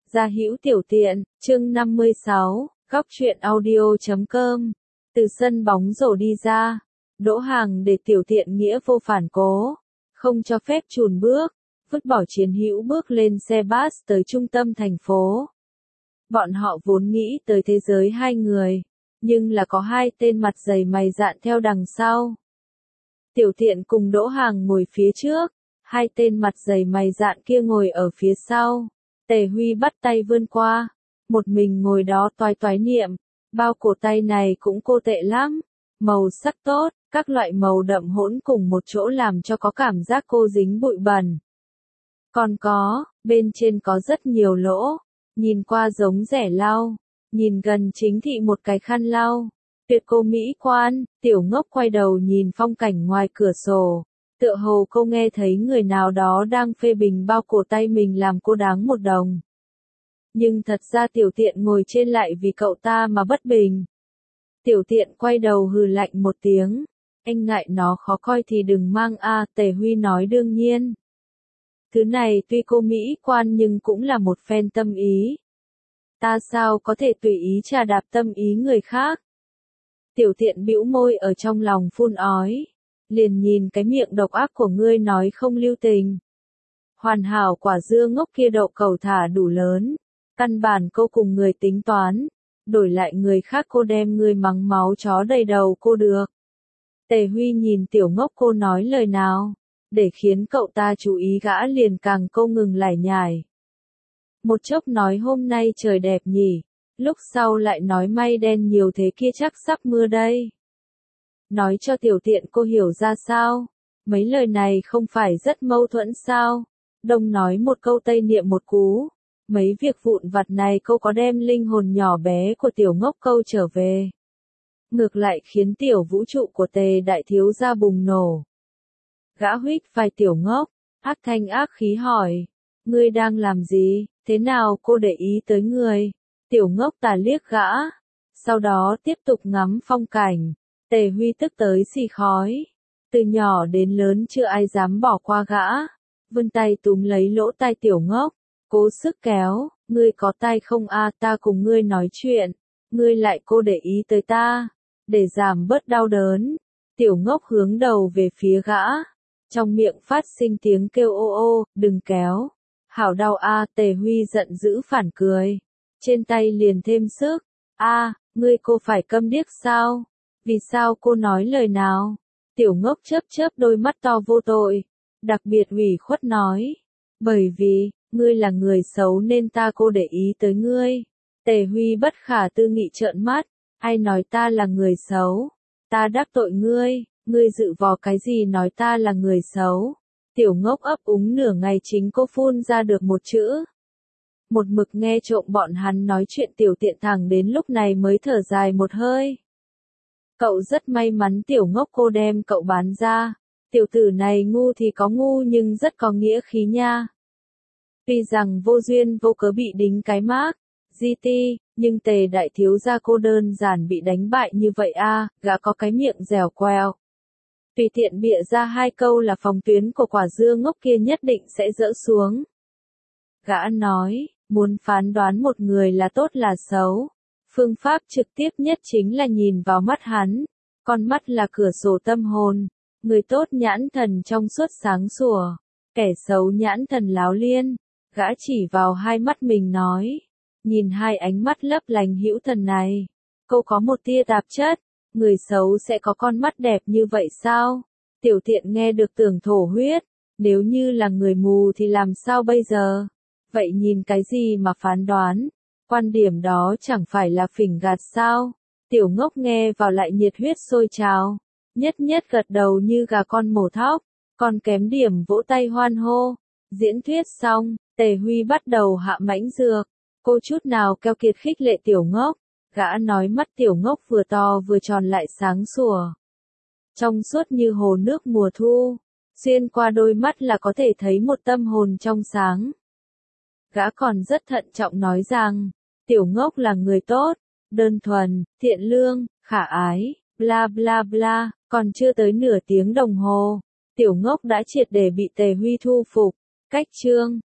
Gia hữu tiểu tiện, chương 56, góc truyện audio.com. Từ sân bóng rổ đi ra, Đỗ Hàng để tiểu tiện nghĩa vô phản cố, không cho phép chùn bước, vứt bỏ chiến hữu bước lên xe bus tới trung tâm thành phố. Bọn họ vốn nghĩ tới thế giới hai người, nhưng là có hai tên mặt dày mày dạn theo đằng sau. Tiểu tiện cùng Đỗ Hàng ngồi phía trước, hai tên mặt dày mày dạn kia ngồi ở phía sau. Tề Huy bắt tay vươn qua, một mình ngồi đó toái toái niệm, bao cổ tay này cũng cô tệ lắm, màu sắc tốt, các loại màu đậm hỗn cùng một chỗ làm cho có cảm giác cô dính bụi bẩn. Còn có, bên trên có rất nhiều lỗ, nhìn qua giống rẻ lau, nhìn gần chính thị một cái khăn lau. Tuyệt cô mỹ quan, tiểu ngốc quay đầu nhìn phong cảnh ngoài cửa sổ. Tựa hồ cô nghe thấy người nào đó đang phê bình bao cổ tay mình làm cô đáng một đồng. Nhưng thật ra tiểu tiện ngồi trên lại vì cậu ta mà bất bình. Tiểu tiện quay đầu hừ lạnh một tiếng. Anh ngại nó khó coi thì đừng mang a. Tề Huy nói đương nhiên. Thứ này tuy cô mỹ quan nhưng cũng là một phen tâm ý. Ta sao có thể tùy ý trà đạp tâm ý người khác. Tiểu tiện bĩu môi ở trong lòng phun ói. Liền nhìn cái miệng độc ác của ngươi nói không lưu tình. Hoàn hảo quả dưa ngốc kia đậu cầu thả đủ lớn. Căn bản cô cùng người tính toán. Đổi lại người khác cô đem ngươi mắng máu chó đầy đầu cô được. Tề Huy nhìn tiểu ngốc cô nói lời nào. Để khiến cậu ta chú ý gã liền càng câu ngừng lải nhải. Một chốc nói hôm nay trời đẹp nhỉ. Lúc sau lại nói mây đen nhiều thế kia chắc sắp mưa đây. Nói cho tiểu tiện cô hiểu ra sao? Mấy lời này không phải rất mâu thuẫn sao? Đông nói một câu tây niệm một cú. Mấy việc vụn vặt này cô có đem linh hồn nhỏ bé của tiểu ngốc câu trở về. Ngược lại khiến tiểu vũ trụ của Tề đại thiếu gia bùng nổ. Gã huých vai tiểu ngốc, ác thanh ác khí hỏi. Ngươi đang làm gì? Thế nào cô để ý tới người? Tiểu ngốc tà liếc gã. Sau đó tiếp tục ngắm phong cảnh. Tề Huy tức tới xì khói. Từ nhỏ đến lớn chưa ai dám bỏ qua gã. Vươn tay túm lấy lỗ tai tiểu ngốc. Cố sức kéo. Ngươi có tay không a? Ta cùng ngươi nói chuyện. Ngươi lại cô để ý tới ta. Để giảm bớt đau đớn. Tiểu ngốc hướng đầu về phía gã. Trong miệng phát sinh tiếng kêu ô ô. Đừng kéo. Hảo đau a. Tề Huy giận dữ phản cười. Trên tay liền thêm sức. A, ngươi cô phải câm điếc sao? Vì sao cô nói lời nào? Tiểu ngốc chớp chớp đôi mắt to vô tội. Đặc biệt ủy khuất nói. Bởi vì, ngươi là người xấu nên ta cô để ý tới ngươi. Tề Huy bất khả tư nghị trợn mắt. Ai nói ta là người xấu? Ta đắc tội ngươi. Ngươi dự vò cái gì nói ta là người xấu? Tiểu ngốc ấp úng nửa ngày chính cô phun ra được một chữ. Một mực nghe trộm bọn hắn nói chuyện tiểu tiện thẳng đến lúc này mới thở dài một hơi. Cậu rất may mắn tiểu ngốc cô đem cậu bán ra. Tiểu tử này ngu thì có ngu nhưng rất có nghĩa khí nha. Tuy rằng vô duyên vô cớ bị đính cái mác, GT, nhưng Tề đại thiếu gia cô đơn giản bị đánh bại như vậy a. Gã có cái miệng dẻo quẹo. Tùy tiện bịa ra hai câu là phòng tuyến của quả dưa ngốc kia nhất định sẽ dỡ xuống. Gã nói, muốn phán đoán một người là tốt là xấu. Phương pháp trực tiếp nhất chính là nhìn vào mắt hắn. Con mắt là cửa sổ tâm hồn. Người tốt nhãn thần trong suốt sáng sủa. Kẻ xấu nhãn thần láo liên. Gã chỉ vào hai mắt mình nói. Nhìn hai ánh mắt lấp lánh hữu thần này. Cô có một tia tạp chất. Người xấu sẽ có con mắt đẹp như vậy sao? Tiểu tiện nghe được tưởng thổ huyết. Nếu như là người mù thì làm sao bây giờ? Vậy nhìn cái gì mà phán đoán? Quan điểm đó chẳng phải là phỉnh gạt sao? Tiểu ngốc nghe vào lại nhiệt huyết sôi trào. Nhất nhất gật đầu như gà con mổ thóc. Còn kém điểm vỗ tay hoan hô. Diễn thuyết xong, Tề Huy bắt đầu hạ mãnh dược. Cô chút nào keo kiệt khích lệ tiểu ngốc. Gã nói mắt tiểu ngốc vừa to vừa tròn lại sáng sủa. Trong suốt như hồ nước mùa thu. Xuyên qua đôi mắt là có thể thấy một tâm hồn trong sáng. Gã còn rất thận trọng nói rằng, tiểu ngốc là người tốt, đơn thuần, thiện lương, khả ái, bla bla bla, còn chưa tới nửa tiếng đồng hồ. Tiểu ngốc đã triệt để bị Tề Huy thu phục. Cách chương